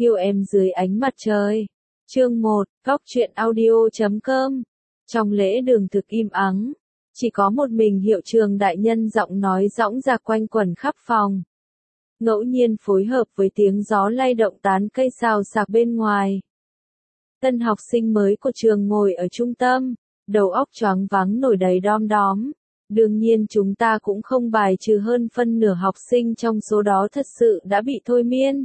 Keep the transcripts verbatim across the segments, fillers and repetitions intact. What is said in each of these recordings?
Yêu em dưới ánh mặt trời. Chương một, Góc truyện audio chấm com. Trong lễ đường thực im ắng, chỉ có một mình hiệu trường đại nhân giọng nói dõng dạc quanh quẩn khắp phòng. Ngẫu nhiên phối hợp với tiếng gió lay động tán cây xào xạc bên ngoài. Tân học sinh mới của trường ngồi ở trung tâm, đầu óc choáng váng nổi đầy đom đóm. Đương nhiên chúng ta cũng không bài trừ hơn phân nửa học sinh trong số đó thật sự đã bị thôi miên.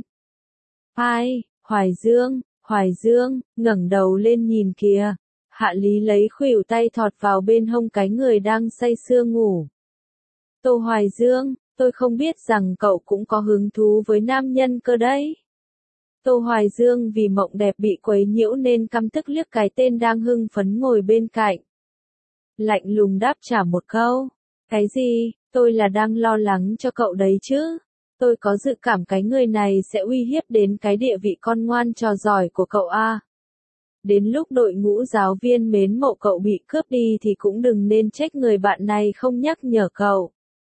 Ai, Hoài Dương, Hoài Dương, ngẩng đầu lên nhìn kìa. Hạ Lý lấy khuỷu tay thọt vào bên hông cái người đang say sưa ngủ. Tô Hoài Dương, tôi không biết rằng cậu cũng có hứng thú với nam nhân cơ đấy. Tô Hoài Dương vì mộng đẹp bị quấy nhiễu nên căm tức liếc cái tên đang hưng phấn ngồi bên cạnh. Lạnh lùng đáp trả một câu. Cái gì, tôi là đang lo lắng cho cậu đấy chứ. Tôi có dự cảm cái người này sẽ uy hiếp đến cái địa vị con ngoan trò giỏi của cậu a. Đến lúc đội ngũ giáo viên mến mộ cậu bị cướp đi thì cũng đừng nên trách người bạn này không nhắc nhở cậu.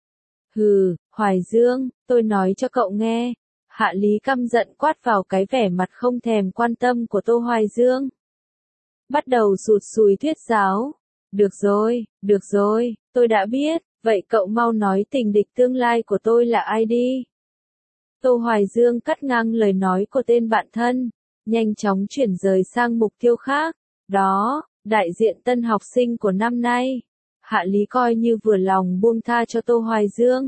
Hừ, Hoài Dương, tôi nói cho cậu nghe. Hạ Lý căm giận quát vào cái vẻ mặt không thèm quan tâm của Tô Hoài Dương. Bắt đầu sụt sùi thuyết giáo. Được rồi, được rồi, tôi đã biết, vậy cậu mau nói tình địch tương lai của tôi là ai đi. Tô Hoài Dương cắt ngang lời nói của tên bạn thân, nhanh chóng chuyển rời sang mục tiêu khác. Đó, đại diện tân học sinh của năm nay. Hạ Lý coi như vừa lòng buông tha cho Tô Hoài Dương.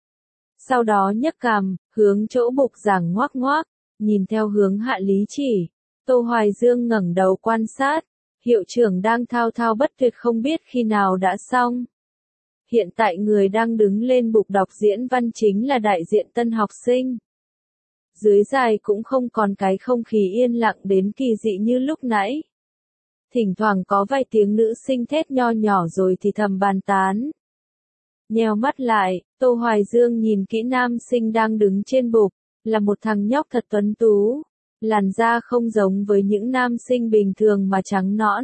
Sau đó nhấc cằm, hướng chỗ bục giảng ngoác ngoác, nhìn theo hướng Hạ Lý chỉ. Tô Hoài Dương ngẩng đầu quan sát, hiệu trưởng đang thao thao bất tuyệt không biết khi nào đã xong. Hiện tại người đang đứng lên bục đọc diễn văn chính là đại diện tân học sinh. Dưới đài cũng không còn cái không khí yên lặng đến kỳ dị như lúc nãy. Thỉnh thoảng có vài tiếng nữ sinh thét nho nhỏ rồi thì thầm bàn tán. Nheo mắt lại, Tô Hoài Dương nhìn kỹ nam sinh đang đứng trên bục, là một thằng nhóc thật tuấn tú. Làn da không giống với những nam sinh bình thường mà trắng nõn.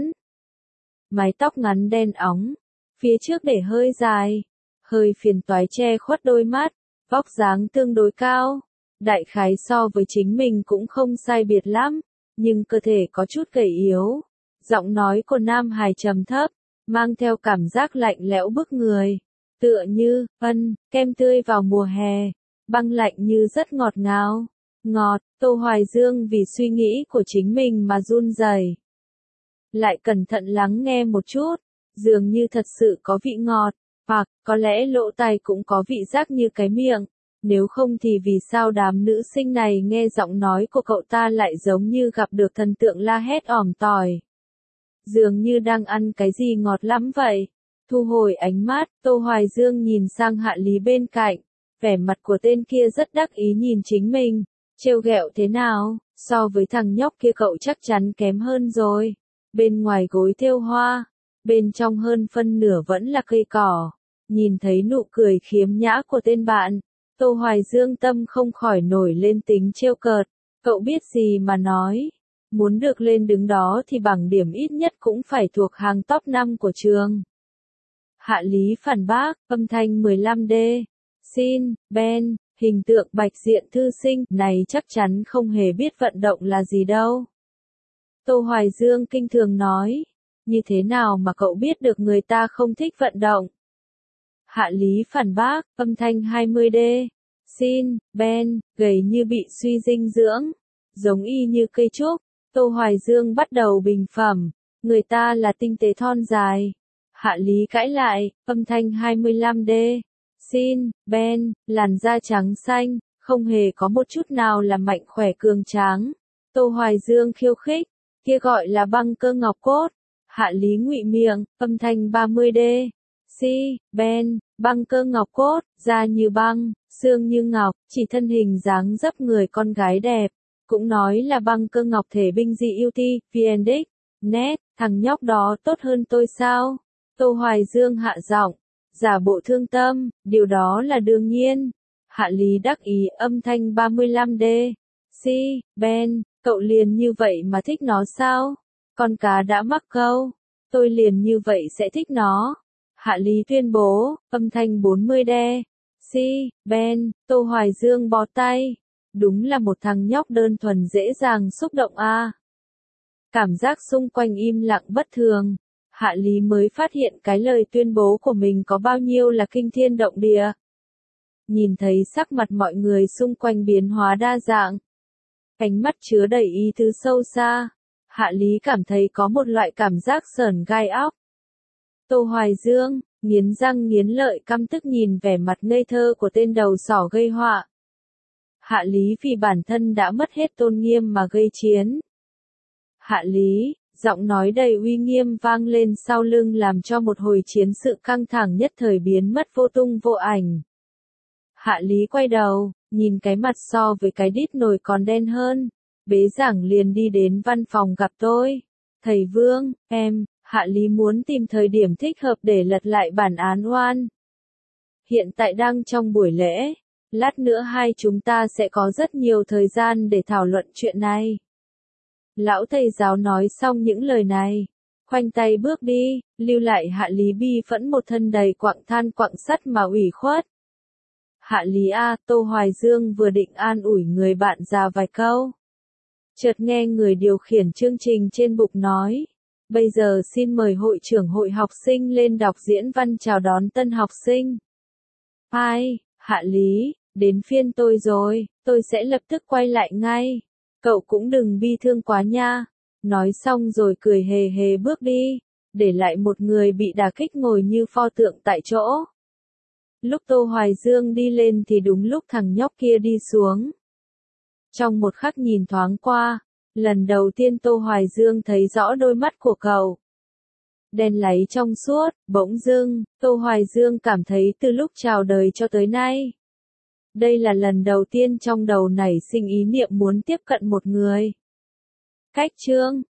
Mái tóc ngắn đen óng, phía trước để hơi dài, hơi phiền toái che khuất đôi mắt, vóc dáng tương đối cao. Đại khái so với chính mình cũng không sai biệt lắm, nhưng cơ thể có chút gầy yếu. Giọng nói của nam hài trầm thấp, mang theo cảm giác lạnh lẽo bức người. Tựa như, ân, kem tươi vào mùa hè, băng lạnh như rất ngọt ngào. Ngọt, Tô Hoài Dương vì suy nghĩ của chính mình mà run rẩy. Lại cẩn thận lắng nghe một chút, dường như thật sự có vị ngọt, hoặc có lẽ lỗ tai cũng có vị giác như cái miệng. Nếu không thì vì sao đám nữ sinh này nghe giọng nói của cậu ta lại giống như gặp được thần tượng la hét ỏm tỏi. Dường như đang ăn cái gì ngọt lắm vậy. Thu hồi ánh mắt, Tô Hoài Dương nhìn sang Hạ Lý bên cạnh. Vẻ mặt của tên kia rất đắc ý nhìn chính mình. Trêu ghẹo thế nào, so với thằng nhóc kia cậu chắc chắn kém hơn rồi. Bên ngoài gối thêu hoa, bên trong hơn phân nửa vẫn là cây cỏ. Nhìn thấy nụ cười khiếm nhã của tên bạn, Tô Hoài Dương tâm không khỏi nổi lên tính trêu cợt. Cậu biết gì mà nói. Muốn được lên đứng đó thì bằng điểm ít nhất cũng phải thuộc hàng top năm của trường. Hạ Lý phản bác, âm thanh mười lăm D. Xin, Ben, hình tượng bạch diện thư sinh này chắc chắn không hề biết vận động là gì đâu. Tô Hoài Dương kinh thường nói. Như thế nào mà cậu biết được người ta không thích vận động? Hạ Lý phản bác, âm thanh hai mươi D. Xin, Ben, gầy như bị suy dinh dưỡng. Giống y như cây trúc. Tô Hoài Dương bắt đầu bình phẩm. Người ta là tinh tế thon dài. Hạ Lý cãi lại, âm thanh hai mươi lăm D. Xin, Ben, làn da trắng xanh, không hề có một chút nào là mạnh khỏe cường tráng. Tô Hoài Dương khiêu khích, kia gọi là băng cơ ngọc cốt. Hạ Lý ngụy miệng, âm thanh ba mươi D. Si, Ben, băng cơ ngọc cốt, da như băng, xương như ngọc, chỉ thân hình dáng dấp người con gái đẹp. Cũng nói là băng cơ ngọc thể binh dị ưu ti, Viendic, net, thằng nhóc đó tốt hơn tôi sao? Tô Hoài Dương hạ giọng, giả bộ thương tâm, điều đó là đương nhiên. Hạ Lý đắc ý, âm thanh ba mươi lăm D. Si, Ben, cậu liền như vậy mà thích nó sao? Con cá đã mắc câu, tôi liền như vậy sẽ thích nó. Hạ Lý tuyên bố, âm thanh bốn mươi D. Si, Ben, Tô Hoài Dương bó tay. Đúng là một thằng nhóc đơn thuần dễ dàng xúc động a. À. Cảm giác xung quanh im lặng bất thường. Hạ Lý mới phát hiện cái lời tuyên bố của mình có bao nhiêu là kinh thiên động địa. Nhìn thấy sắc mặt mọi người xung quanh biến hóa đa dạng. Ánh mắt chứa đầy ý tứ sâu xa. Hạ Lý cảm thấy có một loại cảm giác sởn gai óc. Tô Hoài Dương, nghiến răng nghiến lợi căm tức nhìn vẻ mặt ngây thơ của tên đầu sỏ gây họa. Hạ Lý vì bản thân đã mất hết tôn nghiêm mà gây chiến. Hạ Lý, giọng nói đầy uy nghiêm vang lên sau lưng làm cho một hồi chiến sự căng thẳng nhất thời biến mất vô tung vô ảnh. Hạ Lý quay đầu, nhìn cái mặt so với cái đít nồi còn đen hơn. Bế giảng liền đi đến văn phòng gặp tôi. Thầy Vương, em, Hạ Lý muốn tìm thời điểm thích hợp để lật lại bản án oan. Hiện tại đang trong buổi lễ. Lát nữa hai chúng ta sẽ có rất nhiều thời gian để thảo luận chuyện này. Lão thầy giáo nói xong những lời này. Khoanh tay bước đi, lưu lại Hạ Lý bi phẫn một thân đầy quặng than quặng sắt mà ủy khuất. Hạ Lý a, Tô Hoài Dương vừa định an ủi người bạn già vài câu. Chợt nghe người điều khiển chương trình trên bục nói. Bây giờ xin mời hội trưởng hội học sinh lên đọc diễn văn chào đón tân học sinh. Ai, Hạ Lý, đến phiên tôi rồi, tôi sẽ lập tức quay lại ngay. Cậu cũng đừng bi thương quá nha. Nói xong rồi cười hề hề bước đi, để lại một người bị đả kích ngồi như pho tượng tại chỗ. Lúc Tô Hoài Dương đi lên thì đúng lúc thằng nhóc kia đi xuống. Trong một khắc nhìn thoáng qua, lần đầu tiên Tô Hoài Dương thấy rõ đôi mắt của cậu. Đen láy trong suốt, bỗng dưng, Tô Hoài Dương cảm thấy từ lúc chào đời cho tới nay. Đây là lần đầu tiên trong đầu nảy sinh ý niệm muốn tiếp cận một người. Cách chương